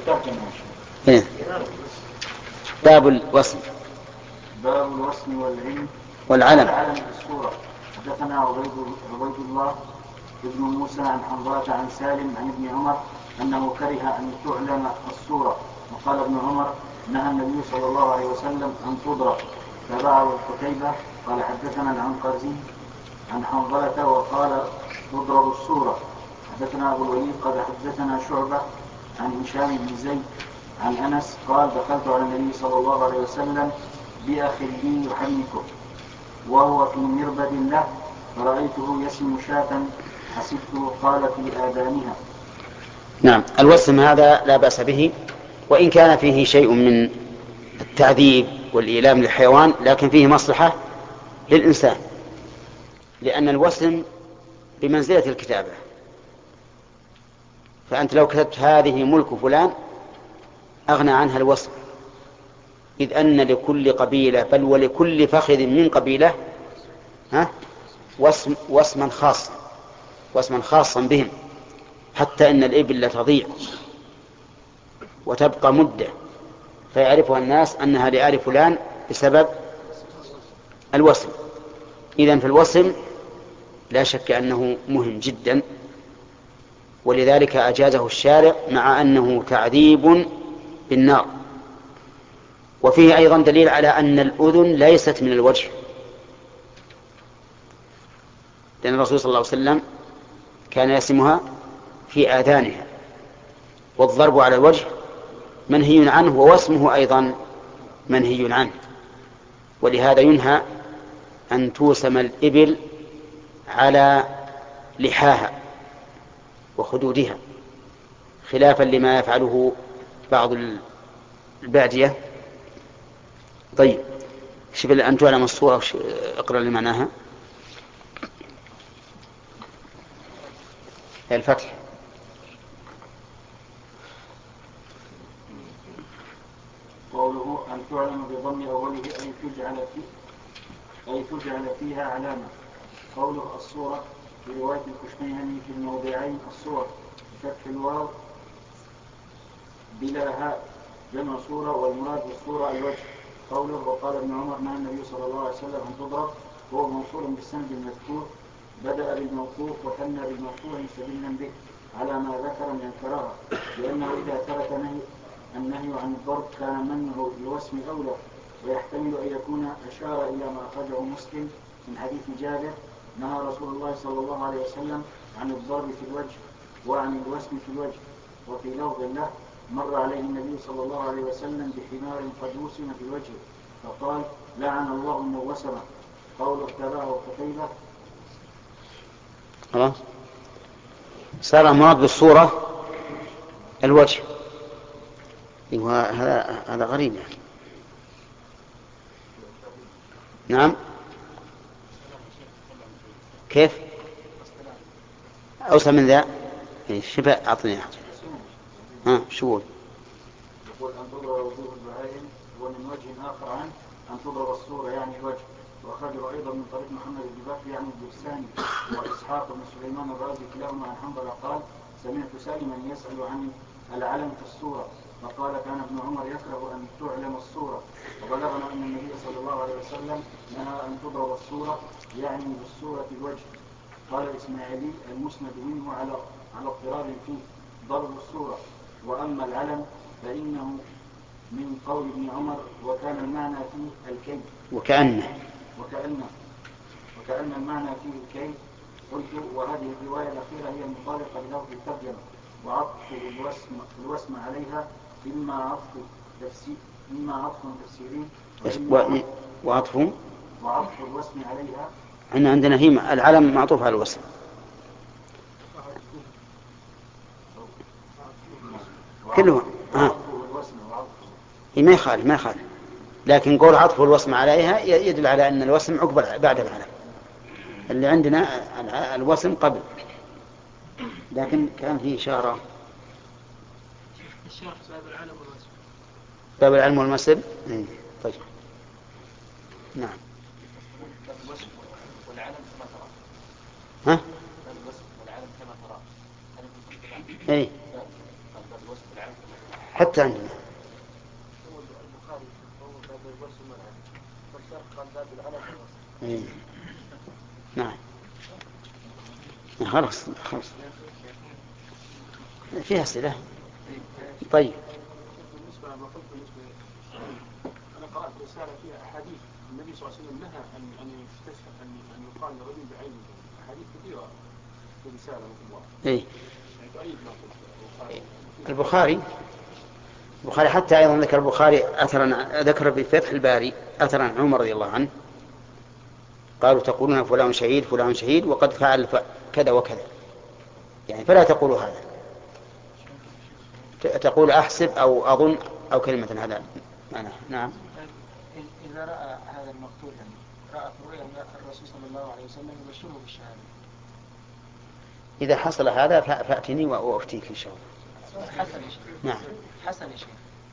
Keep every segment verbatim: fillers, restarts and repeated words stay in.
إيه؟ باب الوصم. باب الوصم والعلم والعلم. والعلم بالصورة. حدثنا عبيد الله ابن موسى عن حنظلة عن سالم عن ابن عمر أنه كره أن تعلم الصورة. وقال ابن عمر نهى النبي صلى الله عليه وسلم أن تضرب. تبعه قتيبة قال حدثنا العنقزي عن حنظلة وقال تضرب الصورة. حدثنا أبو الوليد قال حدثنا شعبة عن هشام بن زيد عن أنس قال دخلت على النبي صلى الله عليه وسلم بأخ لي يحنكه وهو في مربد له فرأيته يسم شاة حسبته قال في آذانها. نعم. الوسم هذا لا بأس به وإن كان فيه شيء من التعذيب والإيلام للحيوان لكن فيه مصلحة للإنسان، لأن الوسم بمنزلة الكتابة. فأنت لو كتبت هذه ملك فلان أغنى عنها الوسم، إذ أن لكل قبيلة بل ولكل فخذ من قبيلة ها وسم وسما خاصا وسما خاصا بهم، حتى أن الإبل لا تضيع وتبقى مدة فيعرفها الناس أنها لآل فلان بسبب الوسم. إذن في الوسم لا شك أنه مهم جدا، ولذلك أجازه الشارع مع أنه تعذيب بالنار. وفيه أيضا دليل على أن الأذن ليست من الوجه، لأن الرسول صلى الله عليه وسلم كان يسمها في آذانها، والضرب على الوجه منهي عنه ووسمه أيضا منهي عنه، ولهذا ينهى أن توسم الإبل على لحاها وخدودها، خلافا لما يفعله بعض البادية. طيب شوف أن تعلم الصورة اقرأ لي معناها. الفتح قوله أن تعلم بضم أوله أي تجعل فيه أي تجعل فيها علامة. قوله الصورة في رواية الكشميهني في الموضعين الصور بفتح الواو بلا هاء جمع صورة والمراد بالصورة الوجه. قوله وقال ابن عمر نهى النبي صلى الله عليه وسلم أن تضرب هو موصول بالسند المذكور، بدأ بالموقوف وثنى بالمرفوع مستدلا به على ما ذكر من الكراهة، لأنه إذا ثبت نهي النهي عن الضرب كان منعه بالوسم أولى، ويحتمل أن يكون أشار إلى ما أخرجه مسلم من حديث جابر نهى رسول الله صلى الله عليه وسلم عن الضرب في الوجه وعن الوسم في الوجه. وفي لفظ له مر عليه النبي صلى الله عليه وسلم بحمار قد وسم في الوجه فقال لعن الله من وسمه. قوله اتبعه قتيبة خلاص صار مراد بالصورة الوجه. هذا هذا غريب يعني. نعم كيف أوسع من ذا شبه أعطني ها شو يقول أن تضرب وجوه البهائم ومن وجه آخر عن أن تضرب الصورة يعني الوجه. وأخرجه أيضا من طريق محمد بن بكر يعني البرساني وإسحاق بن سليمان الرازي كلاهما عن حنظلة قال سمعت سالما يسأل عن العلم في الصورة فقال كان ابن عمر يكره أن تعلم الصورة. وبلغنا أن النبي صلى الله عليه وسلم نهى أن تضرب الصورة يعني بالصورة الوجه. قال الإسماعيلي المسند منه على على اضطراب فيه ضرب الصورة. وأما العلم فإنه من قول ابن عمر وكان المعنى فيه الكي وكأنه وكأنه وكأن المعنى فيه الكي. قلت وهذه الرواية الأخيرة هي المطابقة للفظ الترجمة وعطف الوسم, الوسم عليها إما عطف تفسير إما عطف تفسيري وعطف وعطف الوسم عليها. أن عندنا هي العلم معطوف على الوسم كله هي ما يخالف ما يخالف لكن قول عطف الوسم عليها يدل على أن الوسم عقب بعد العلم. اللي عندنا الوسم قبل لكن كان فيه إشارة باب العلم والوسم باب العلم والوسم. طيب نعم باب الوسم والعلم كما ترى. ها باب الوسم والعلم كما ترى. ايه باب الوسم والعلم كما ترى. حتى عندنا. إيه. نعم خلاص خلاص فيها أسئلة. طيب بالنسبة لما قلت بالنسبة أنا قرأت رسالة فيها أحاديث النبي صلى الله عليه وسلم نهى أن أن يستشهد أن أن يقال لرجل بعينه، أحاديث كثيرة في رسالة مثل واحد. إيه. يعني تؤيد ما قلت. البخاري البخاري حتى أيضا ذكر البخاري أثرا ذكر في فتح الباري أثرا عن عمر رضي الله عنه قالوا تقولون فلان شهيد فلان شهيد وقد فعل كذا وكذا، يعني فلا تقولوا هذا، تقول أحسب أو أظن أو كلمة هذا معناه. نعم. إذا رأى هذا المقتول يعني رأى في رؤيا الرسول صلى الله عليه وسلم يبشره بالشهادة، إذا حصل هذا فأتني وأفتيك إن شاء الله. حسن يا شيخ. نعم. حسن يا شيخ.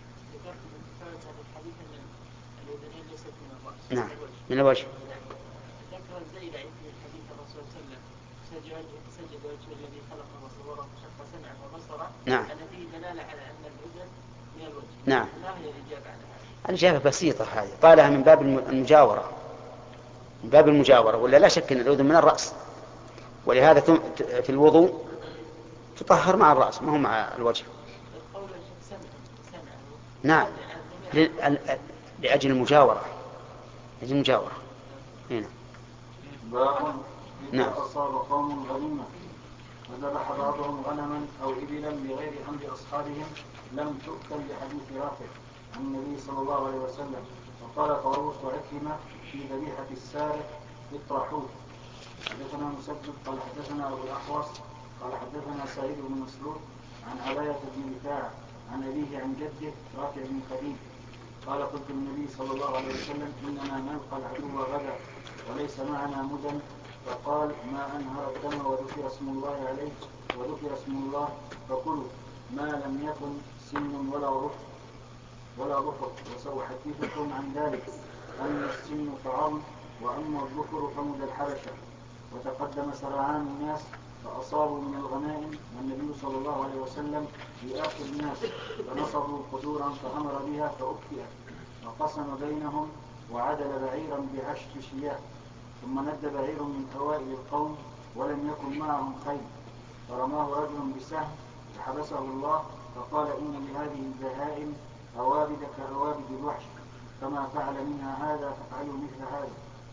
نعم من الوجه. ذكر الزيلعي في حديث الرسول صلى الله عليه وسلم سجد وجه الذي خلقه وصوره وشق سمعه وبصره. نعم. أن فيه دلالة على أن الأذن من الوجه. نعم. ما هي الإجابة على هذا؟ الإجابة بسيطة هذه، قالها من باب المجاورة، من باب المجاورة، ولا لا شك أن الأذن من الرأس، ولهذا في الوضوء تطهر مع الرأس ما هو مع الوجه. القول سمع سمع. نعم لأجل المجاورة، لأجل المجاورة. هنا. باب نعم. إذا أصاب قوم غنيمة وذبح بعضهم غنما أو إبلا بغير أمر أصحابهم لم تؤكل لحديث رافع عن النبي صلى الله عليه وسلم. وقال طاووس وعكرمة في ذبيحة السارق اطرحوه. حدثنا مسدد قال حدثنا أبو الأحوص قال حدثنا سعيد بن مسروق عن عباية بن رفاعة عن أبيه عن جده رافع بن خديج قال قلت للنبي صلى الله عليه وسلم إننا نلقى العدو غدا وليس معنا مدن، فقال ما أنهر الدم وذكر اسم الله عليه وذكر اسم الله فكلوا ما لم يكن سن ولا ظفر ولا ظفر. وسأحدثكم عن ذلك أن السن فعظم وأما الظفر فمد الحبشة. وتقدم سرعان الناس فأصابوا من الغنائم والنبي صلى الله عليه وسلم يأخذ الناس فنصبوا قدورا فأمر بها فأكفئت وقسم بينهم وعدل بعيرا بعشر شياه. ثم ند بعير من أوائل القوم ولم يكن معهم خيل فرماه رجل بسهم فحبسه الله فقال إن لهذه البهائم أوابد كأوابد الوحش كما فعل منها هذا ففعلوا مثل هذا.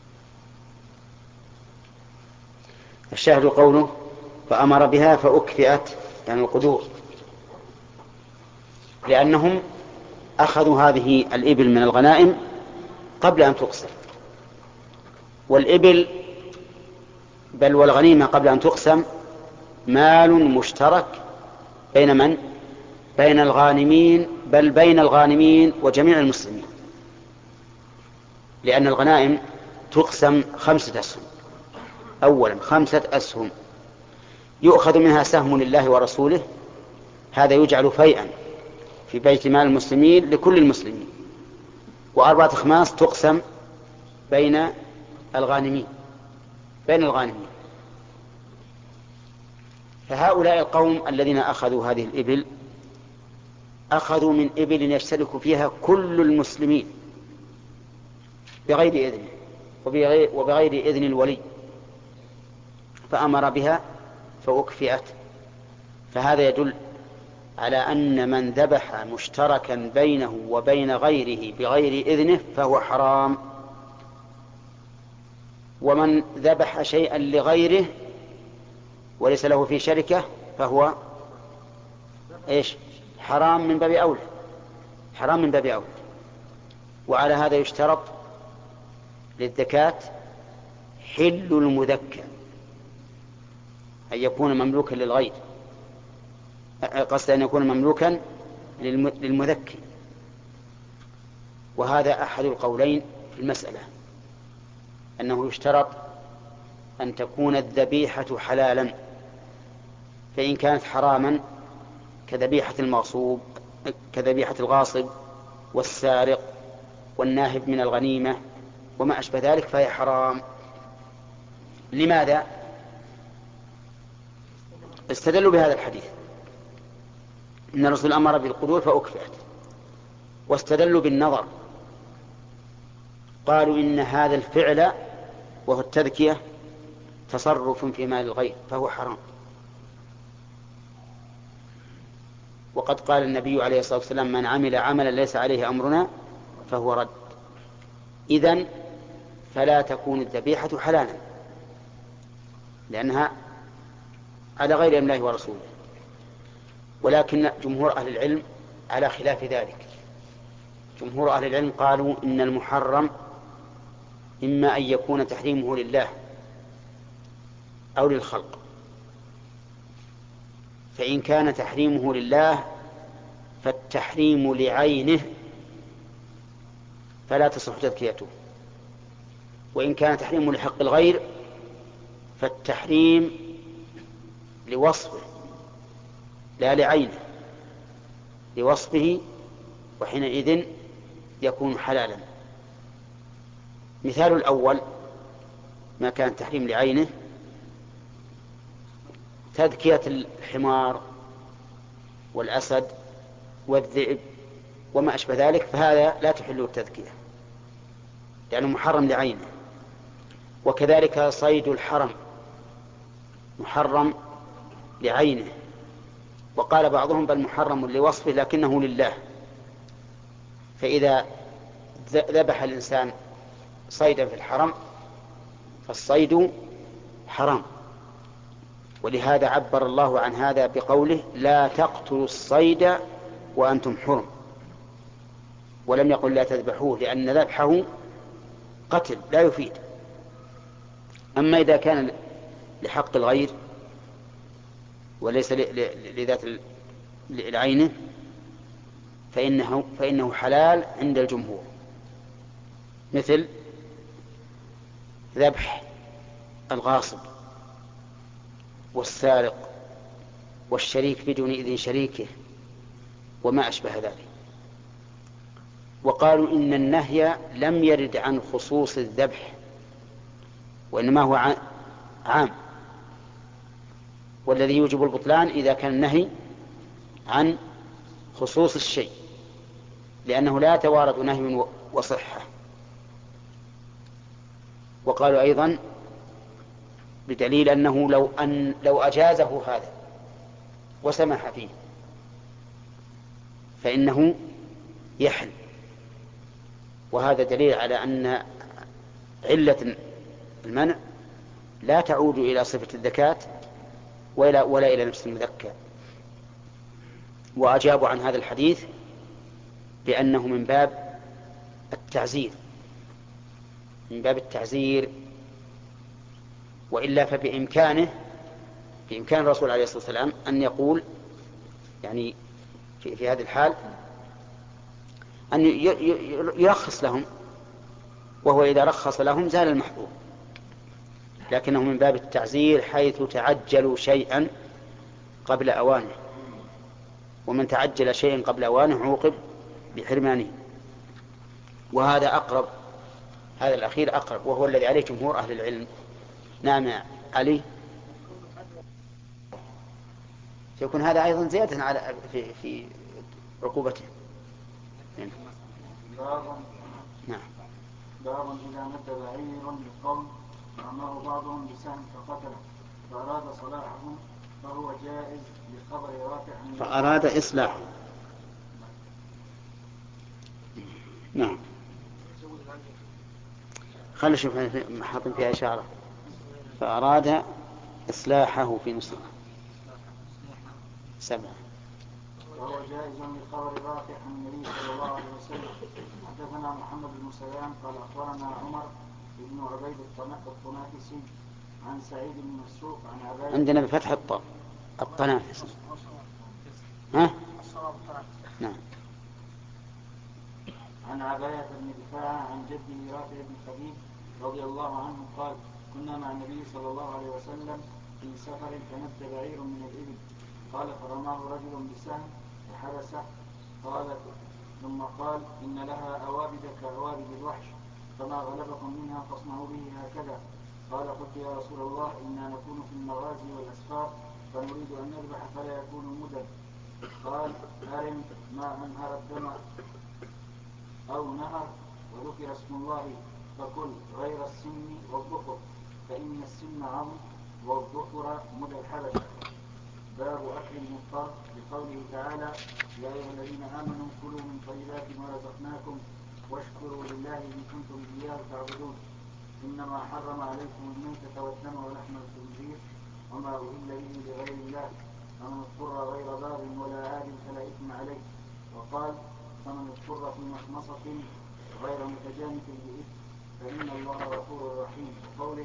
الشاهد قوله فأمر بها فأكفئت يعني القدور، لأنهم أخذوا هذه الإبل من الغنائم قبل أن تقسم، والإبل بل والغنيمة قبل أن تقسم مال مشترك بين من؟ بين الغانمين، بل بين الغانمين وجميع المسلمين، لأن الغنائم تقسم خمسة أسهم. أولا خمسة أسهم يؤخذ منها سهم لله ورسوله، هذا يجعل فيئا في بيت مال المسلمين لكل المسلمين، وأربعة أخماس تقسم بين الغانمين بين الغانمين. فهؤلاء القوم الذين أخذوا هذه الإبل أخذوا من إبل يشترك فيها كل المسلمين بغير إذن وبغير, وبغير إذن الولي، فأمر بها فأكفئت. فهذا يدل على أن من ذبح مشتركا بينه وبين غيره بغير إذنه فهو حرام، ومن ذبح شيئا لغيره وليس له في شركة فهو إيش؟ حرام من باب أولى، حرام من باب أولى. وعلى هذا يشترط للزكاة حل المذكى، أن يكون مملوكا للغير، قصد أن يكون مملوكا للمذكي. وهذا أحد القولين في المسألة، أنه يشترط أن تكون الذبيحة حلالا، فإن كانت حراما كذبيحة المغصوب كذبيحة الغاصب والسارق والناهب من الغنيمة وما أشبه ذلك فهي حرام. لماذا؟ استدلوا بهذا الحديث إن الرسول أمر بالقدور فأكفئت، واستدلوا بالنظر، قالوا إن هذا الفعل وهو التذكية تصرف في مال الغير فهو حرام. وقد قال النبي عليه الصلاة والسلام: من عمل عملا ليس عليه أمرنا فهو رد. إذن فلا تكون الذبيحة حلالا، لأنها على غير أمر الله ورسوله. ولكن جمهور أهل العلم على خلاف ذلك. جمهور أهل العلم قالوا إن المحرم إما أن يكون تحريمه لله أو للخلق، فإن كان تحريمه لله فالتحريم لعينه فلا تصح تذكيته، وإن كان تحريمه لحق الغير فالتحريم لوصفه لا لعينه، لوصفه، وحينئذ يكون حلالا. مثال الأول ما كان تحريم لعينه تذكية الحمار والأسد والذئب وما أشبه ذلك، فهذا لا تحل التذكية لأنه محرم لعينه. وكذلك صيد الحرم محرم لعينه، وقال بعضهم بل محرم لوصفه لكنه لله. فإذا ذبح الإنسان صيدا في الحرم فالصيد حرام، ولهذا عبر الله عن هذا بقوله: لا تقتلوا الصيد وأنتم حرم، ولم يقل لا تذبحوه، لأن ذبحه قتل لا يفيد. أما إذا كان لحق الغير وليس لذات العين فإنه, فإنه حلال عند الجمهور، مثل ذبح الغاصب والسارق والشريك بدون إذن شريكه وما أشبه ذلك. وقالوا إن النهي لم يرد عن خصوص الذبح، وإنما هو عام، والذي يوجب البطلان إذا كان النهي عن خصوص الشيء، لأنه لا يتوارد نهي وصحة. وقالوا أيضا بدليل أنه لو, أن لو أجازه هذا وسمح فيه فإنه يحل، وهذا دليل على أن علة المنع لا تعود إلى صفة الذكاة ولا, ولا إلى نفس المذكى. وأجابوا عن هذا الحديث بأنه من باب التعزير، من باب التعزير، وإلا فبإمكانه بإمكان الرسول عليه الصلاة والسلام أن يقول يعني في, في هذه الحال أن يرخص لهم، وهو إذا رخص لهم زال المحظور، لكنه من باب التعزير حيث تعجلوا شيئا قبل أوانه، ومن تعجل شيئا قبل أوانه عوقب بحرمانه. وهذا أقرب، هذا الأخير أقرب، وهو الذي عليه جمهور أهل العلم. نعم علي، يكون هذا أيضا زيادة على في, في عقوبته. نعم. باب إذا مد بعير للقوم فأمره بعضهم بسهم فقتله فأراد صلاحهم فهو جائز لخبر رافع عن فأراد إصلاحه. نعم. خلي شوف حاطين فيها إشارة فأراد إصلاحه في نسخة سبعة. وهو جائز لخبر رافع عن النبي صلى الله عليه وسلم. حدثنا محمد بن سلام قال أخبرنا عمر بن عبيد الطنافسي عن سعيد بن مسروق عن عباية. عندنا بفتح الطاء الطنافسي. ها؟ نعم. عن عباية بن دفاع عن جده رافع بن خديج رضي الله عنه قال: كنا مع النبي صلى الله عليه وسلم في سفر فمد بعير من الإبل، قال فرماه رجل بسهم فحبسه، قال ثم قال: إن لها أوابد كأوابد الوحش، فما غلبكم منها فاصنعوا به هكذا. قال: قلت يا رسول الله إنا نكون في المغازي والأسفار فنريد أن نذبح فلا يكون مدد، قال هرم ما أنهر الدم أو نهر وذكر اسم الله فكل غير السن والظفر فإن السن عظم والظفر مدى الحبشة. باب أكل المضطر بقوله تعالى يا أيها الذين آمنوا كلوا من طيبات ما رزقناكم واشكروا لله إن كنتم إياه تعبدون. إنما حرم عليكم الميتة والدم ولحم الخنزير وما أهل به لغير الله فمن اضطر غير باغ ولا عاد فلا إثم عليه. وقال فمن اضطر في مخمصة غير متجانف بإثم فإن الله غفور رحيم. وقوله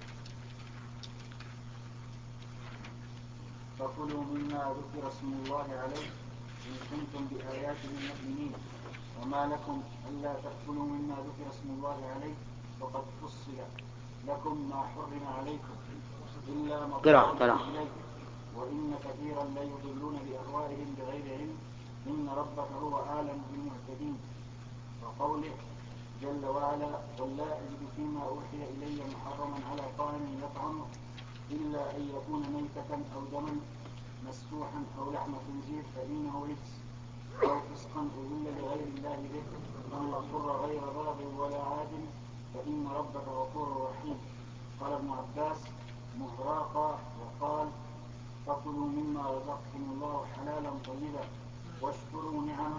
فكلوا مما ذكر اسم الله عليه إن كنتم بآياته مؤمنين وما لكم ألا تأكلوا مما ذكر اسم الله عليه وقد فصل لكم ما حرم عليكم إلا ما اضطررتم إليه وإن كثيرا لا يضلون بأهوائهم بغير علم إن ربك هو أعلم بالمعتدين. وقوله جل وعلا قل لا أجد فيما أوحي إلي محرما على طاعم يطعمه إلا أن يكون ميتة أو دما مسفوحا أو لحم خنزير فإنه رجس أو فسقا أهل لغير الله به فمن اضطر غير باغ ولا عاد فإن ربك غفور رحيم. قال ابن عباس مهراقا. وقال فكلوا مما رزقكم الله حلالا طيبا واشكروا نعمه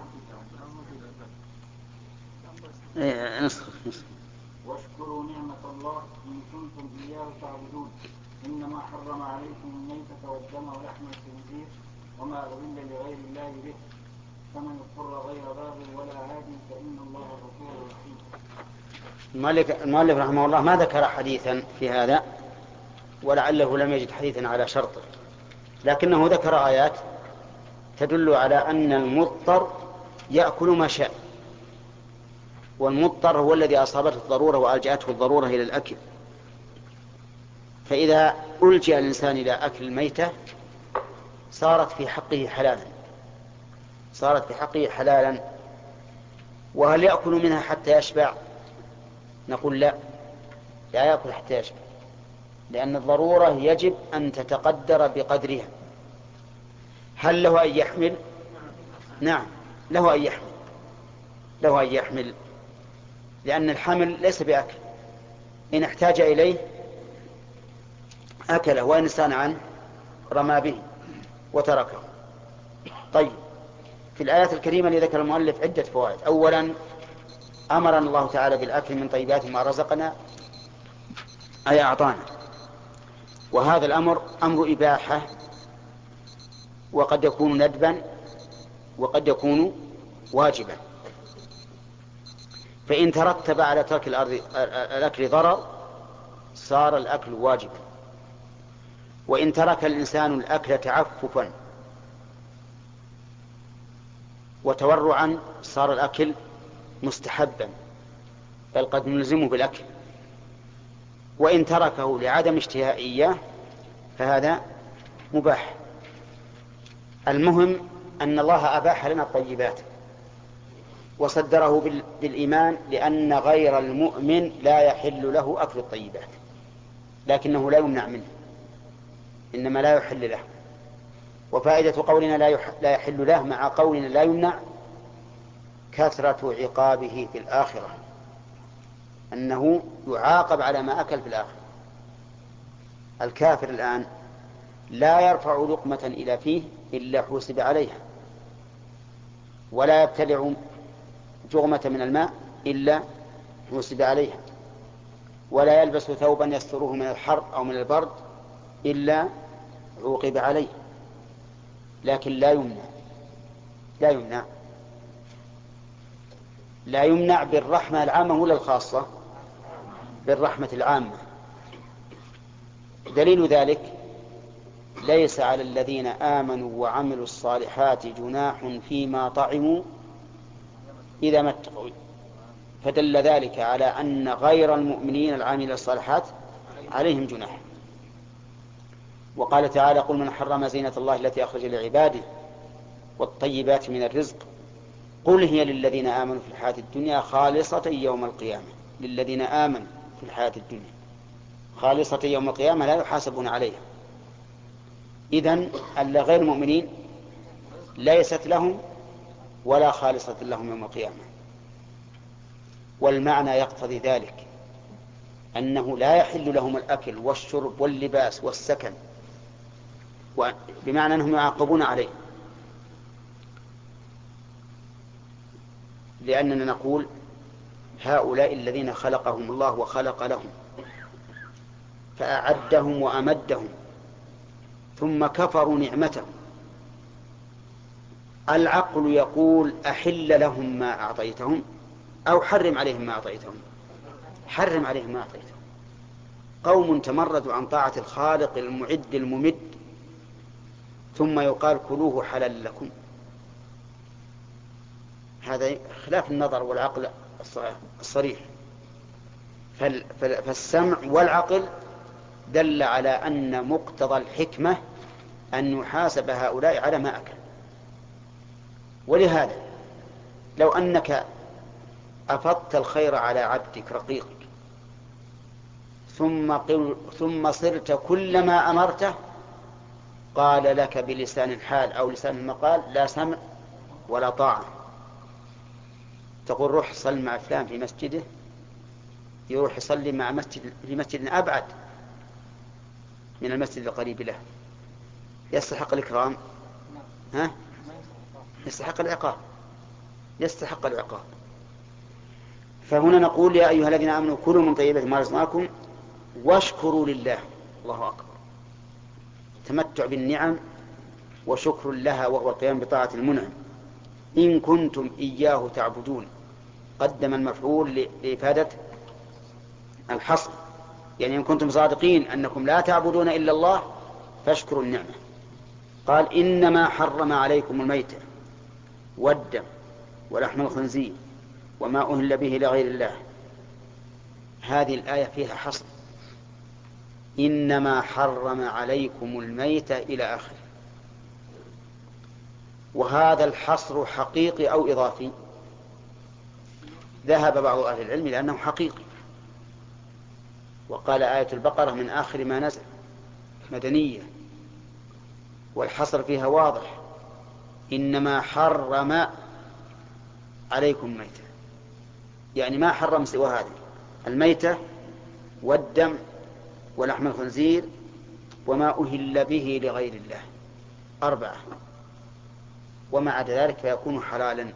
واشكروا نعمة الله إن كنتم إياه تعبدون. إنما حرم عليكم الميتة والدم ولحم الخنزير وما أهل لغير الله به فمن اضطر غير باغ ولا عاد فإن الله غفور رحيم. المؤلف رحمه الله ما ذكر حديثا في هذا ولعله لم يجد حديثا على شرطه، لكنه ذكر آيات تدل على أن المضطر يأكل ما شاء، والمضطر هو الذي أصابته الضرورة وألجأته الضرورة إلى الأكل. فإذا ألجأ الإنسان إلى أكل الميتة صارت في حقه حلالا صارت في حقه حلالا وهل يأكل منها حتى يشبع؟ نقول لا، لا يأكل حتى يشبع، لأن الضرورة يجب أن تتقدر بقدرها. هل له أن يحمل؟ نعم له أن يحمل له أن يحمل لأن الحمل ليس بأكل، إن احتاج إليه أكله وإن استغنى عنه رمى به وتركه. طيب، في الآيات الكريمة اللي ذكر المؤلف عدة فوائد. أولا أمرنا الله تعالى بالأكل من طيبات ما رزقنا أي أعطانا، وهذا الأمر أمر إباحة وقد يكون ندبا وقد يكون واجبا، فإن ترتب على ترك الأكل ضرر صار الأكل واجبا، وإن ترك الإنسان الأكل تعففا وتورعا صار الأكل مستحبا بل قد نلزمه بالأكل، وإن تركه لعدم اشتهائية فهذا مباح. المهم أن الله أباح لنا الطيبات وصدره بالإيمان، لأن غير المؤمن لا يحل له أكل الطيبات، لكنه لا يمنع منه، إنما لا يحل له. وفائدة قولنا لا يحل له مع قولنا لا يمنع كثرة عقابه في الآخرة، أنه يعاقب على ما أكل في الآخرة. الكافر الآن لا يرفع لقمة إلى فيه إلا حوسب عليها، ولا يبتلع جغمة من الماء إلا حوسب عليها، ولا يلبس ثوبا يستره من الحر أو من البرد إلا عوقب عليه، لكن لا يمنع لا يمنع لا يمنع بالرحمة العامة ولا الخاصة؟ بالرحمة العامة. دليل ذلك ليس على الذين آمنوا وعملوا الصالحات جناح فيما طعموا إذا ما اتقوا، فدل ذلك على أن غير المؤمنين العاملين الصالحات عليهم جناح. وقال تعالى قل من حرم زينة الله التي أخرج لعباده والطيبات من الرزق قل هي للذين آمنوا في الحياة الدنيا خالصة يوم القيامة. للذين آمنوا في الحياة الدنيا خالصة يوم القيامة لا يحاسبون عليها. إذن ألا غير المؤمنين ليست لهم ولا خالصة لهم يوم القيامة. والمعنى يقتضي ذلك أنه لا يحل لهم الأكل والشرب واللباس والسكن، بمعنى أنهم يعاقبون عليه، لأننا نقول هؤلاء الذين خلقهم الله وخلق لهم فأعدهم وأمدهم ثم كفروا نعمته، العقل يقول أحل لهم ما أعطيتهم أو حرم عليهم ما أعطيتهم؟ حرم عليهم ما أعطيتهم. قوم تمردوا عن طاعة الخالق المعد الممد ثم يقال كلوه حلال لكم، هذا خلاف النظر والعقل الصريح. فالسمع والعقل دل على أن مقتضى الحكمة أن يحاسب هؤلاء على ما أكل. ولهذا لو أنك أفضت الخير على عبدك رقيقك ثم, ثم صرت كلما أمرته قال لك بلسان الحال أو لسان المقال لا سمع ولا طاعة، تقول روح صل مع فلان في مسجده، يروح يصلي مع مسجد في مسجد أبعد من المسجد القريب له، يستحق الإكرام؟ ها؟ يستحق العقاب، يستحق العقاب. فهنا نقول يا أيها الذين آمنوا كلوا من طيبات ما رزقناكم واشكروا لله. الله أكبر، تمتع بالنعم وشكر لها وهو القيام بطاعة المنعم. إن كنتم إياه تعبدون، قدم المفعول لإفادة الحصر، يعني إن كنتم صادقين أنكم لا تعبدون إلا الله فاشكروا النعمة. قال إنما حرم عليكم الميتة والدم ولحم الخنزير وما أهل به لغير الله. هذه الآية فيها حصر، إنما حرم عليكم الميتة إلى آخر. وهذا الحصر حقيقي أو إضافي؟ ذهب بعض أهل العلم لأنه حقيقي، وقال آية البقرة من آخر ما نزل مدنية، والحصر فيها واضح، إنما حرم عليكم الميتة، يعني ما حرم سوى هذه الميتة والدم ولحم الخنزير وما أهل به لغير الله، أربعة، وما عدا ذلك فيكون حلالا.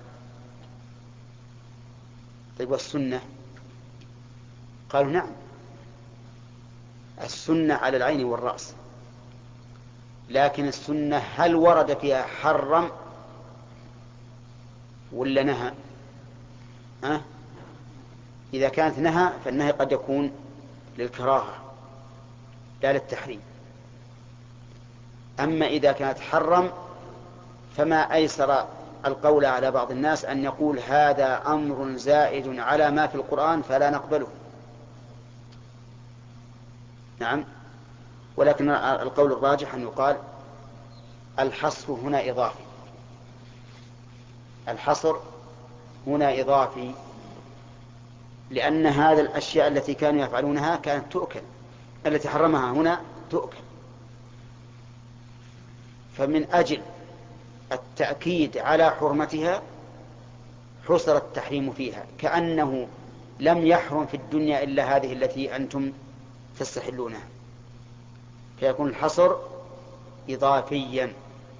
طيب والسنة؟ قالوا نعم، السنة على العين والرأس، لكن السنة هل ورد فيها حرم ولا نهى؟ أه؟ إذا كانت نهى فالنهي قد يكون للكراهة لا للتحريم. أما إذا كانت حرم فما أيسر القول على بعض الناس أن يقول هذا أمر زائد على ما في القرآن فلا نقبله. نعم، ولكن القول الراجح أن يقال الحصر هنا إضافي، الحصر هنا إضافي، لأن هذا الأشياء التي كانوا يفعلونها كانت تؤكل، التي حرمها هنا تؤكل، فمن أجل التأكيد على حرمتها حصر التحريم فيها، كأنه لم يحرم في الدنيا إلا هذه التي أنتم تستحلونها، فيكون الحصر إضافيا.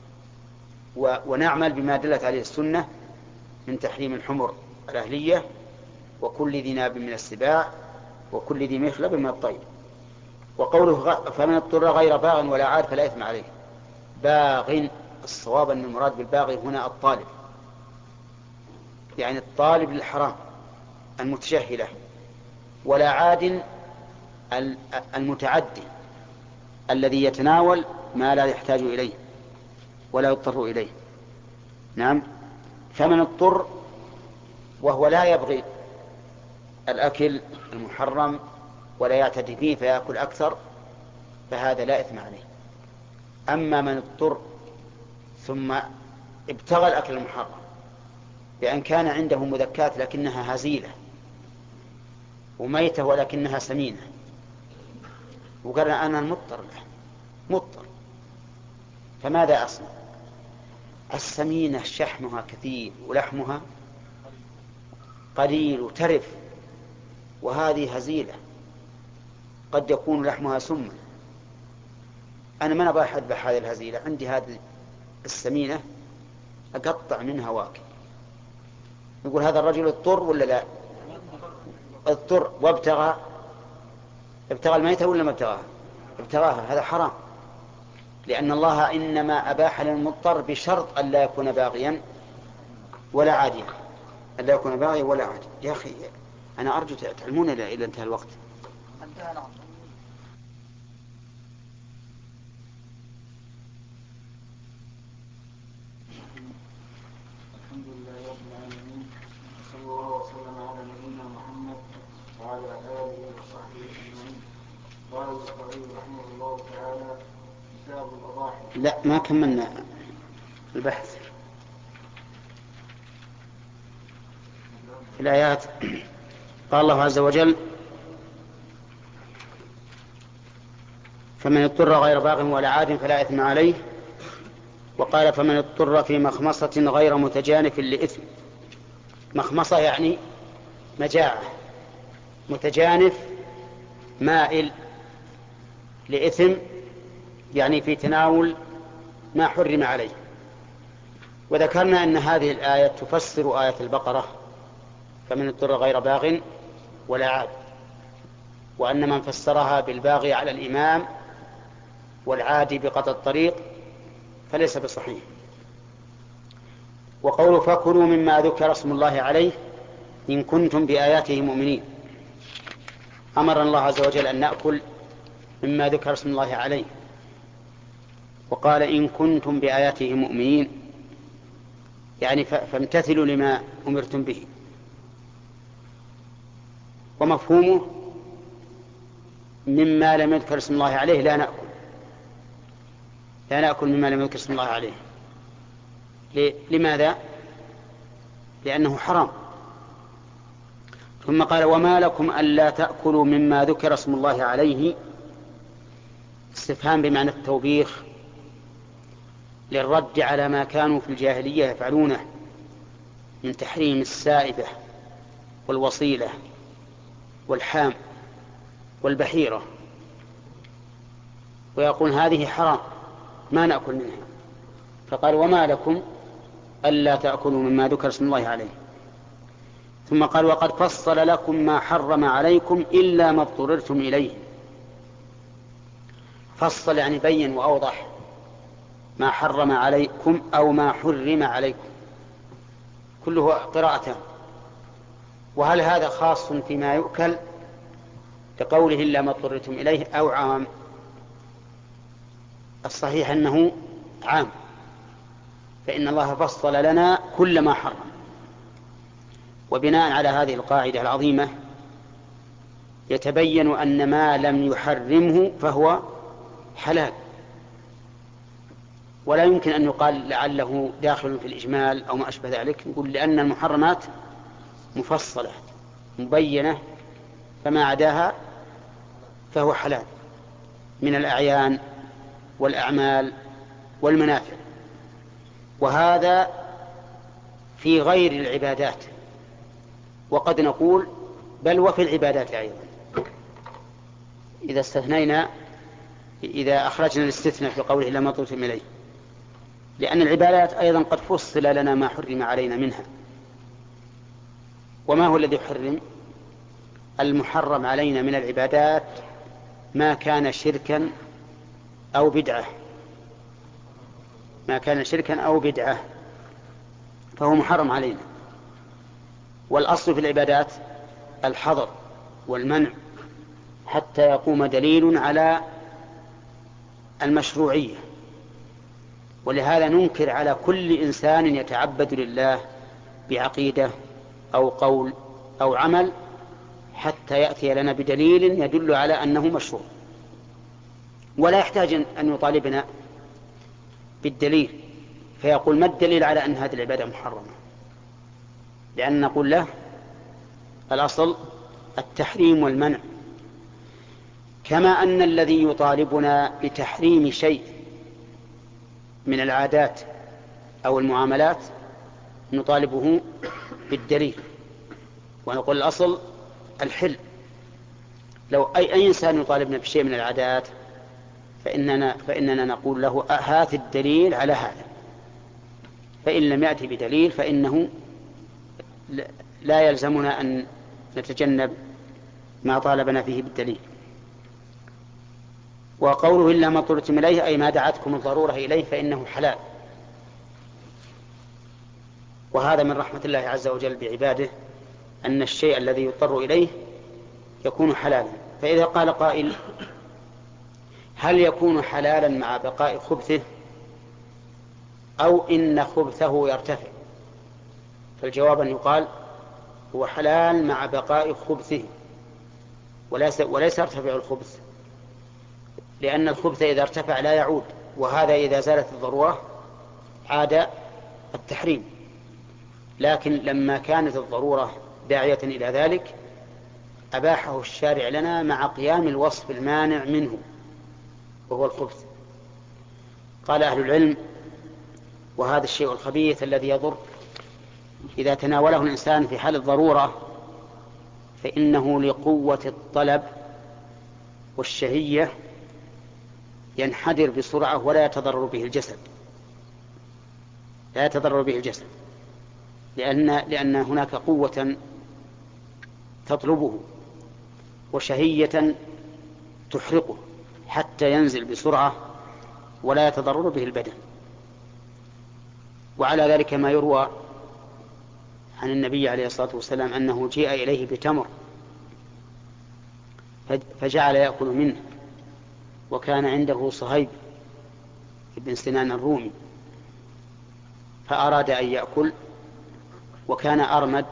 ونعمل بما دلت عليه السنة من تحريم الحمر الأهلية وكل ذي ناب من السباع وكل ذي مخلب من الطير. وقوله فمن اضطر غير باغ ولا عاد فلا إثم عليه، باغ الصواب أن المراد بالباغي هنا الطالب، يعني الطالب للحرام المتشهي له، ولا عاد المتعدي الذي يتناول ما لا يحتاج إليه ولا يضطر إليه. نعم، فمن اضطر وهو لا يبغي الأكل المحرم ولا يعتدي فيه فيأكل أكثر فهذا لا إثم عليه. أما من اضطر ثم ابتغى الأكل المحرم بأن كان عنده مذكات لكنها هزيلة وميتة ولكنها سمينة، وقال أنا مضطر له مضطر، فماذا أصنع؟ السمينة شحمها كثير ولحمها قليل وترف، وهذه هزيلة قد يكون لحمها سما. أنا ما نبغى أذبح هذه الهزيلة، عندي هذه السمينة أقطع منها واكل. يقول هذا الرجل اضطر ولا لا؟ اضطر وابتغى ابتغى الميتة ولا ما ابتغاها؟ ابتغاها. هذا حرام، لأن الله إنما أباح للمضطر بشرط أن لا يكون باغيا ولا عاديا، أن لا يكون باغيا ولا عاديا. يا أخي أنا أرجو تعلمون إلى انتهى الوقت. انتهى. نعم. الحمد لله رب العالمين، صلى الله وسلم على نبينا محمد وعلى آله وصحبه أجمعين. قال البخاري رحمه الله تعالى: كتاب الأضاحي. لا، ما كملنا البحث في الآيات. قال الله عز وجل: فمن اضطر غير باغ ولا عاد فلا إثم عليه. وقال: فمن اضطر في مخمصة غير متجانف لإثم. مخمصة يعني مجاعة، متجانف مائل لإثم يعني في تناول ما حرم عليه. وذكرنا أن هذه الآية تفسر آية البقرة: فمن اضطر غير باغ ولا عاد، وأن من فسرها بالباغي على الإمام والعادي بقطع الطريق فليس بصحيح. وقول: فكلوا مما ذكر اسم الله عليه إن كنتم بآياته مؤمنين. أمر الله عز وجل أن نأكل مما ذكر اسم الله عليه، وقال: إن كنتم بآياته مؤمنين، يعني فامتثلوا لما أمرتم به. ومفهومه: مما لم يذكر اسم الله عليه لا نأكل، لا نأكل مما لم يذكر اسم الله عليه. لماذا؟ لأنه حرام. ثم قال: وما لكم ألا تأكلوا مما ذكر اسم الله عليه. استفهام بمعنى التوبيخ للرد على ما كانوا في الجاهلية يفعلونه من تحريم السائبة والوصيلة والحام والبحيرة، ويقول هذه حرام ما نأكل منها. فقال: وما لكم ألا تأكلوا مما ذكر اسم الله عليه. ثم قال: وقد فصل لكم ما حرم عليكم إلا ما اضطررتم إليه. فصل يعني بين وأوضح ما حرم عليكم أو ما حرم عليكم، كله قراءتان. وهل هذا خاص فيما يؤكل كقوله إلا ما اضطررتم إليه أو عام؟ الصحيح أنه عام، فإن الله فصل لنا كل ما حرم. وبناء على هذه القاعدة العظيمة يتبين أن ما لم يحرمه فهو حلال، ولا يمكن أن يقال لعله داخل في الإجمال أو ما أشبه ذلك. نقول لأن المحرمات مفصلة مبينة، فما عداها فهو حلال من الأعيان والأعمال والمنافع. وهذا في غير العبادات، وقد نقول بل وفي العبادات أيضا، إذا استثنينا إذا أخرجنا الاستثناء في قوله لما اضطررتم إليه، لأن العبادات أيضا قد فصل لنا ما حرم علينا منها. وما هو الذي يحرم؟ المحرم علينا من العبادات ما كان شركا أو بدعة، ما كان شركا أو بدعة فهو محرم علينا. والأصل في العبادات الحظر والمنع حتى يقوم دليل على المشروعية. ولهذا ننكر على كل إنسان يتعبد لله بعقيدة أو قول أو عمل حتى يأتي لنا بدليل يدل على أنه مشروع، ولا يحتاج أن يطالبنا بالدليل فيقول ما الدليل على أن هذه العبادة محرمة، لأن نقول له الأصل التحريم والمنع. كما أن الذي يطالبنا بتحريم شيء من العادات أو المعاملات نطالبه بالدليل، ونقول الأصل الحل. لو أي, أي إنسان يطالبنا بشيء من العادات فإننا, فإننا نقول له هات الدليل على هذا، فإن لم يأتي بدليل فإنه لا يلزمنا أن نتجنب ما طالبنا فيه بالدليل. وقوله إلا ما اضطررتم إليه أي ما دعتكم الضرورة إليه فإنه حلال. وهذا من رحمة الله عز وجل بعباده أن الشيء الذي يضطر إليه يكون حلالا. فإذا قال قائل هل يكون حلالا مع بقاء خبثه أو إن خبثه يرتفع؟ فالجواب أن يقال هو حلال مع بقاء خبثه وليس, وليس يرتفع الخبث، لأن الخبث إذا ارتفع لا يعود، وهذا إذا زالت الضرورة عاد التحريم. لكن لما كانت الضرورة داعية إلى ذلك أباحه الشارع لنا مع قيام الوصف المانع منه وهو الخبث. قال أهل العلم وهذا الشيء الخبيث الذي يضر إذا تناوله الإنسان في حال الضرورة فإنه لقوة الطلب والشهية ينحدر بسرعة ولا يتضرر به الجسد، لا يتضرر به الجسد لأن, لأن هناك قوة تطلبه وشهية تحرقه حتى ينزل بسرعة ولا يتضرر به البدن. وعلى ذلك ما يروى عن النبي عليه الصلاة والسلام أنه جيء إليه بتمر فجعل يأكل منه، وكان عنده صهيب بن سنان الرومي فأراد أن يأكل وكان أرمد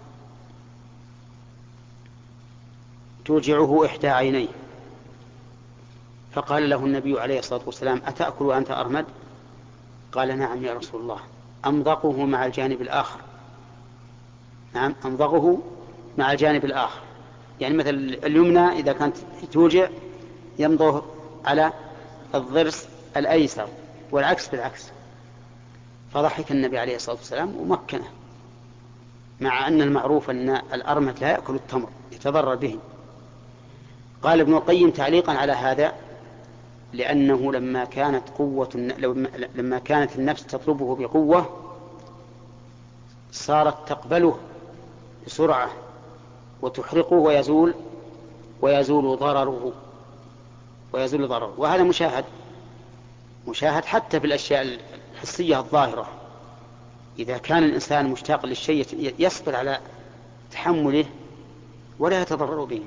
توجعه إحدى عينيه، فقال له النبي عليه الصلاة والسلام أتأكل وأنت أرمد؟ قال نعم يا رسول الله، أمضغه مع الجانب الآخر. نعم أمضغه مع الجانب الآخر، يعني مثل اليمنى إذا كانت توجع يمضغ على الضرس الأيسر والعكس بالعكس. فضحك النبي عليه الصلاة والسلام ومكنه، مع أن المعروف أن الأرمد لا يأكل التمر يتضرر به. قال ابن القيم تعليقا على هذا لأنه لما كانت قوة لما كانت النفس تطلبه بقوة صارت تقبله بسرعة وتحرقه ويزول ويزول ضرره ويزول ضرره. وهذا مشاهد مشاهد حتى في الأشياء الحسية الظاهرة. إذا كان الإنسان مشتاق للشيء يصبر على تحمله ولا يتضرر به.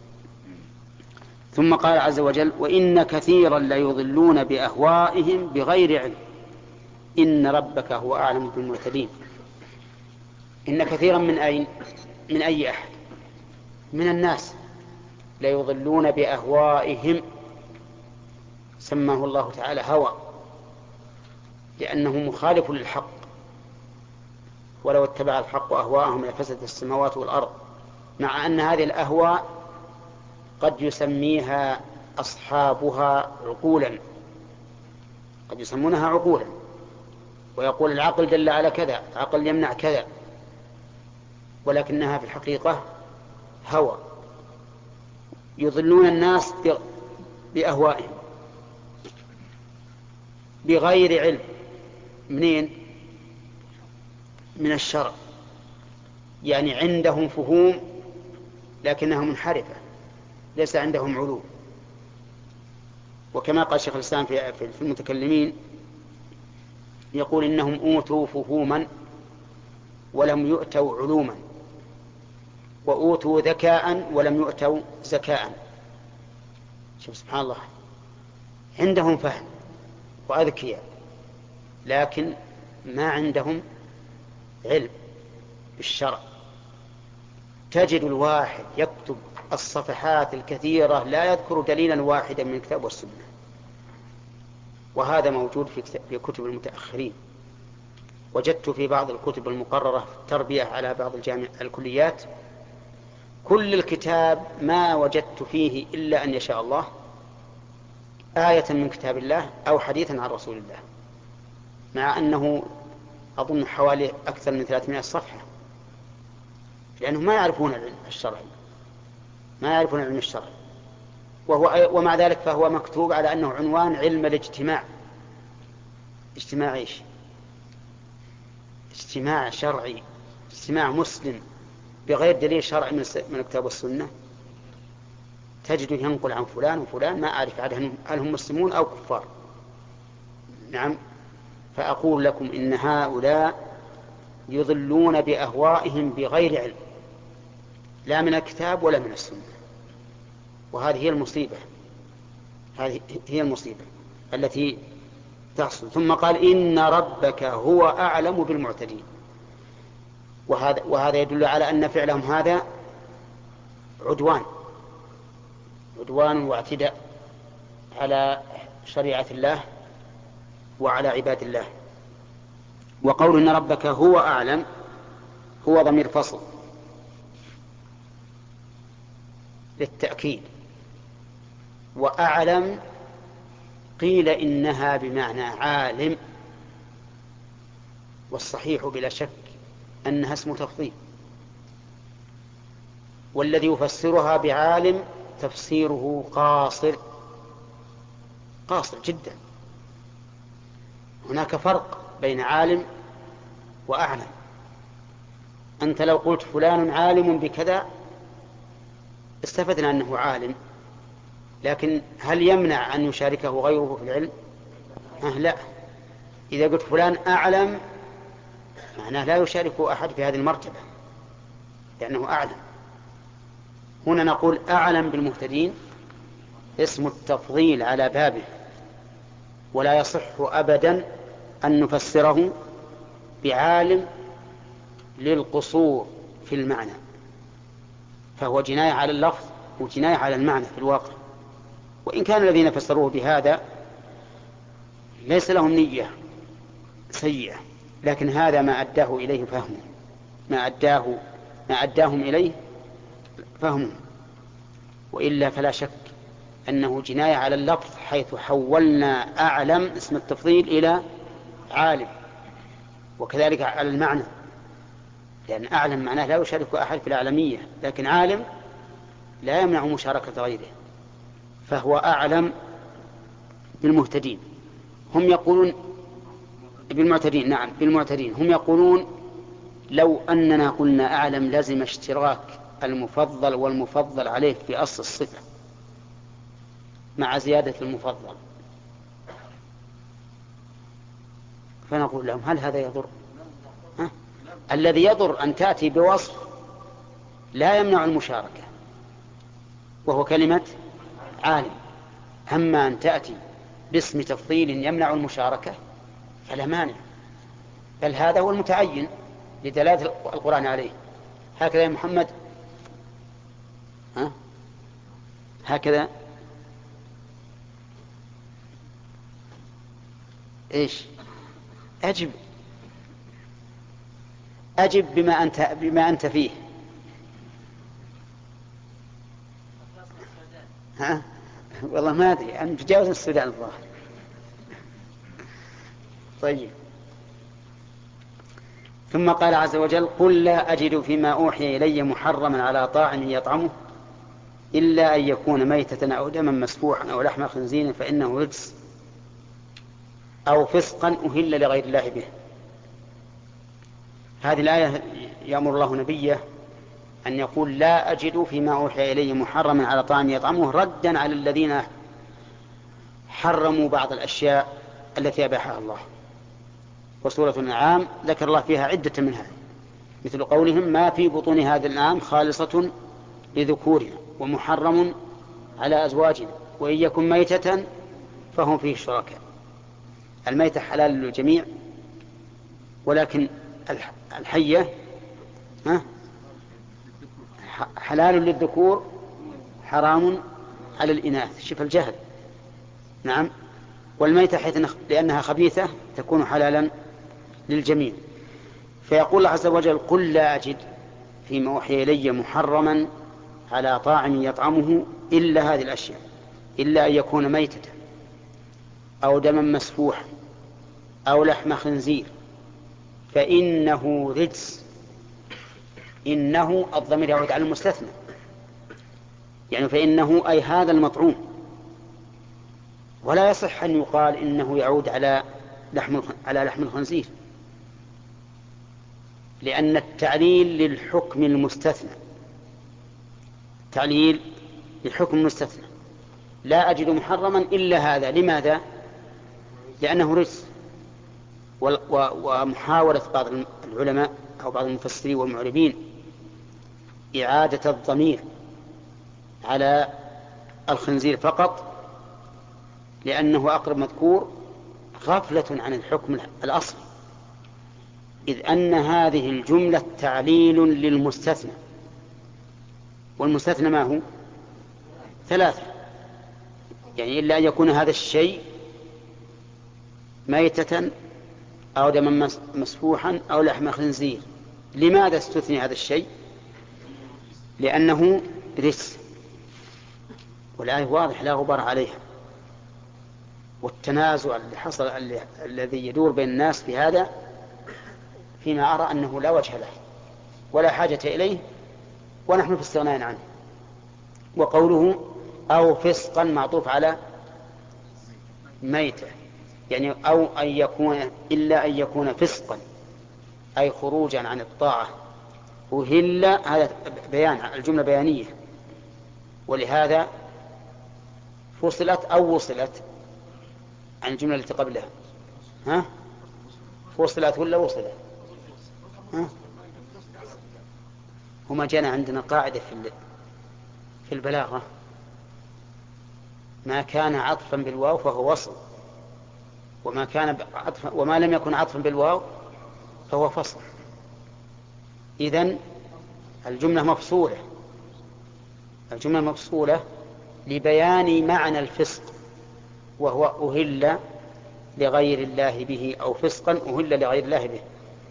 ثم قال عز وجل وإن كثيرا ليضلون بأهوائهم بغير علم إن ربك هو أعلم بالمعتدين. إن كثيرا من أين؟ من أي أحد؟ من الناس ليضلون بأهوائهم، سماه الله تعالى هوى لأنه مخالف للحق، ولو اتبع الحق أهواءهم لفسدت السماوات والأرض. مع أن هذه الأهواء قد يسميها أصحابها عقولا، قد يسمونها عقولا ويقول العقل دل على كذا، عقل يمنع كذا، ولكنها في الحقيقة هوى. يضلون الناس بأهوائهم بغير علم. منين؟ من الشرع، يعني عندهم فهوم لكنها منحرفة، ليس عندهم علوم. وكما قال شيخ الإسلام في المتكلمين يقول إنهم أوتوا فهوما ولم يؤتوا علوما، وأوتوا ذكاء ولم يؤتوا زكاء. شوف سبحان الله، عندهم فهم وأذكياء لكن ما عندهم علم بالشرع. تجد الواحد يكتب الصفحات الكثيرة لا يذكر دليلا واحدا من الكتاب والسنة، وهذا موجود في كتب المتأخرين. وجدت في بعض الكتب المقررة في التربية على بعض الجامع الكليات كل الكتاب ما وجدت فيه إلا أن يشاء الله آية من كتاب الله أو حديثا عن رسول الله، مع أنه أظن حوالي أكثر من ثلاثمائة صفحة، لأنهم ما يعرفون العلم الشرعي، ما يعرفون العلم الشرعي، وهو ومع ذلك فهو مكتوب على أنه عنوان علم الاجتماع. اجتماع إيش؟ اجتماع شرعي، اجتماع مسلم بغير دليل شرعي من الكتاب والسنة، تجد ينقل عن فلان وفلان ما أعرف هل هم مسلمون أو كفار. نعم. فأقول لكم إن هؤلاء يضلون بأهوائهم بغير علم، لا من الكتاب ولا من السنة، وهذه هي المصيبة، هذه هي المصيبة التي تحصل. ثم قال إن ربك هو أعلم بالمعتدين، وهذا, وهذا يدل على أن فعلهم هذا عدوان عدوان واعتداء على شريعة الله وعلى عباد الله. وقول إن ربك هو أعلم هو ضمير فصل للتأكيد، وأعلم قيل إنها بمعنى عالم، والصحيح بلا شك أنها اسم تفضيل، والذي يفسرها بعالم تفسيره قاصر قاصر جدا. هناك فرق بين عالم وأعلم. أنت لو قلت فلان عالم بكذا استفدنا أنه عالم، لكن هل يمنع أن يشاركه غيره في العلم؟ أه لا. إذا قلت فلان أعلم معناه لا يشارك أحد في هذه المرتبة لأنه أعلم. هنا نقول أعلم بالمهتدين اسم التفضيل على بابه، ولا يصح أبدا أن نفسره بعالم للقصور في المعنى، فهو جناية على اللفظ وجناية على المعنى في الواقع. وإن كان الذين فسروه بهذا ليس لهم نية سيئة، لكن هذا ما أداه إليه فهمه، ما أداه ما أداهم إليه فهمه، وإلا فلا شك أنه جناية على اللفظ، حيث حولنا أعلم اسم التفضيل إلى عالم، وكذلك على المعنى، لأن أعلم معناه لا يشارك أحد في الأعلمية، لكن عالم لا يمنع مشاركة غيره، فهو أعلم بالمهتدين. هم يقولون بالمعتدين، نعم بالمعتدين. هم يقولون لو أننا قلنا أعلم لازم اشتراك المفضل والمفضل عليه في أصل الصفة مع زيادة المفضل، فنقول لهم هل هذا يضر؟ ها؟ الذي يضر أن تأتي بوصف لا يمنع المشاركة وهو كلمة عالم، أما أن تأتي باسم تفضيل يمنع المشاركة فلا مانع، بل هذا هو المتعين لدلالة القرآن عليه. هكذا يا محمد، ها؟ هكذا إيش؟ أجب أجب بما أنت بما أنت فيه. ها؟ والله ما أدري، أنا متجاوز السودان الظاهر. طيب. ثم قال عز وجل قل لا أجد فيما أوحي إلي محرما على طاعم يطعمه إلا أن يكون ميتة أو دما مسفوحا أو لحم خنزير فإنه رجس أو فسقا أهل لغير الله به. هذه الآية يأمر الله نبيه أن يقول لا أجد فيما أوحي إلي محرما على طاعم يطعمه، ردا على الذين حرموا بعض الأشياء التي أباحها الله. وسورة الأنعام ذكر الله فيها عدة منها، مثل قولهم ما في بطون هذا الأنعام خالصة لذكورنا ومحرم على أزواجنا وإن يكن ميتة فهم فيه شركاء. الميتة حلال للجميع، ولكن الحية حلال للذكور حرام على الإناث. شوف الجهل. نعم. والميتة حيث لأنها خبيثة تكون حلالا للجميع. فيقول الله عز وجل قل لا أجد فيما أوحي إلي محرما على طاعم يطعمه إلا هذه الأشياء، إلا أن يكون ميتة أو دما مسفوحا أو لحم خنزير فإنه رجس. إنه الضمير يعود على المستثنى، يعني فإنه أي هذا المطعوم، ولا يصح أن يقال إنه يعود على لحم على لحم الخنزير، لأن التعليل للحكم المستثنى، تعليل للحكم المستثنى. لا أجد محرما إلا هذا. لماذا؟ لأنه رجس. ومحاولة بعض العلماء أو بعض المفسرين والمعربين إعادة الضمير على الخنزير فقط لأنه أقرب مذكور غفلة عن الحكم الأصلي، إذ أن هذه الجملة تعليل للمستثنى، والمستثنى ما هو؟ ثلاثة، يعني إلا أن يكون هذا الشيء ميتة أو دما مسفوحا أو لحم خنزير. لماذا استثني هذا الشيء؟ لأنه رجس، والآية واضح لا غبار عليها. والتنازع اللي حصل الذي يدور بين الناس في هذا فيما أرى أنه لا وجه له ولا حاجة إليه، ونحن في استغناء عنه. وقوله أو فسقا معطوف على ميتة، يعني أو أن يكون إلا أن يكون فسقا أي خروجا عن الطاعة. وهل هذا بيان، الجملة بيانية، ولهذا فصلت أو وصلت عن الجملة التي قبلها. ها؟ فصلت ولا وصلت؟ ها؟ هما جانا عندنا قاعدة في في البلاغة: ما كان عطفا بالواو فهو وصل، وما كان عطفا وما لم يكن عطفا بالواو فهو فصل. إذن الجملة مفصولة، الجملة مفصولة لبيان معنى الفسق، وهو أهل لغير الله به أو فسقا أهل لغير الله به.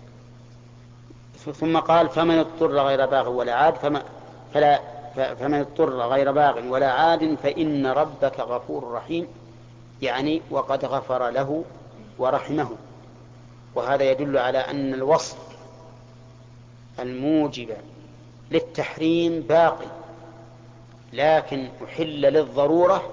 ثم قال فمن اضطر غير باغ ولا عاد فما فلا فمن اضطر غير باغ ولا عاد فإن ربك غفور رحيم، يعني وقد غفر له ورحمه. وهذا يدل على أن الوصف الموجب للتحريم باقي، لكن أحل للضرورة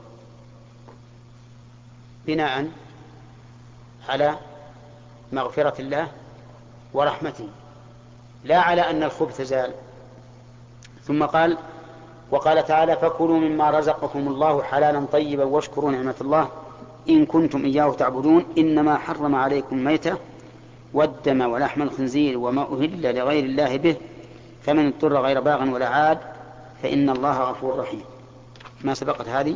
بناء على مغفرة الله ورحمته، لا على أن الخبث زال. ثم قال وقال تعالى فكلوا مما رزقكم الله حلالا طيبا واشكروا نعمة الله إن كنتم إياه تعبدون إنما حرم عليكم الميتة والدم ولحم الخنزير وما أهل لغير الله به فمن اضطر غير باغ ولا عاد فإن الله غفور رحيم. ما سبقت هذه.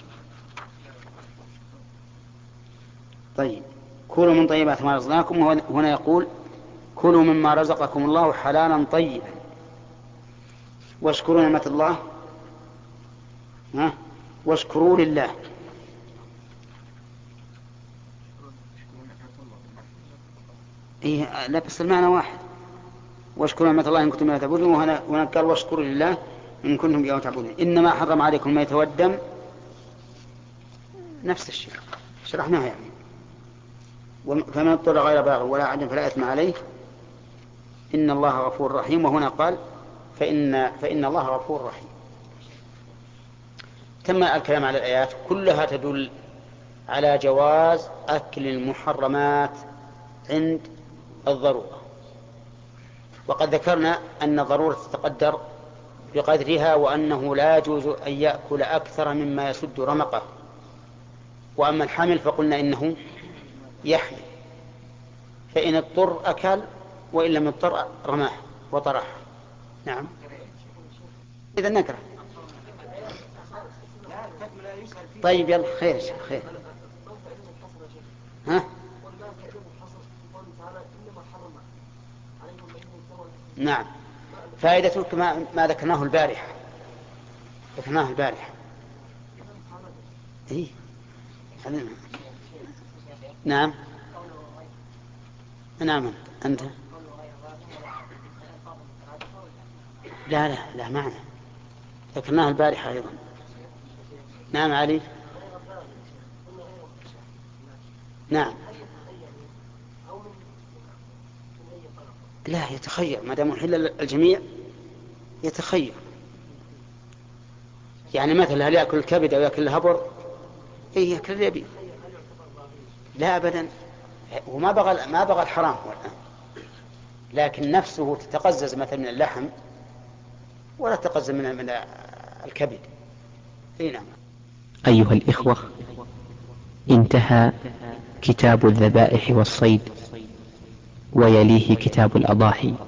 طيب كلوا من طيبات ما رزقناكم، هنا يقول كلوا مما رزقكم الله حلالا طيبا واشكروا نعمة الله ها واشكروا لله. إيه لا بس المعنى واحد، واشكروا نعمة الله إن كنتم إياه تعبدون، وهنا قال واشكروا لله إن كنتم إياه تعبدون. إنما حرم عليكم الميت والدم نفس الشيء شرحناها يعني. فمن اضطر غير باغ ولا عاد فلا إثم عليه إن الله غفور رحيم. وهنا قال فإن, فإن الله غفور رحيم. تم الكلام على الآيات كلها تدل على جواز أكل المحرمات عند الضرورة، وقد ذكرنا أن الضرورة تتقدر بقدرها، وأنه لا يجوز أن يأكل أكثر مما يسد رمقه. وأما الحمل فقلنا إنه يحمل، فإن اضطر أكل وإن لم يضطر رماه وطرح. نعم إذا نكره. طيب يلا خير خير. ها نعم فائدته كما ما ذكرناه البارحة ذكرناه البارحة إيه؟ نعم نعم أنت لا لا لا معنى ذكرناه البارحة أيضا. نعم علي نعم لا يتخير، ما دام حل الجميع يتخير. يعني مثلا هل يأكل الكبد أو يأكل الهبر؟ إيه يأكل اليبي. لا أبدا، وما بغى ما بغى الحرام هو الآن، لكن نفسه تتقزز مثلا من اللحم ولا تتقزز من من الكبد. إيه نعم. أيها الإخوة، انتهى كتاب الذبائح والصيد، ويليه كتاب الأضاحي.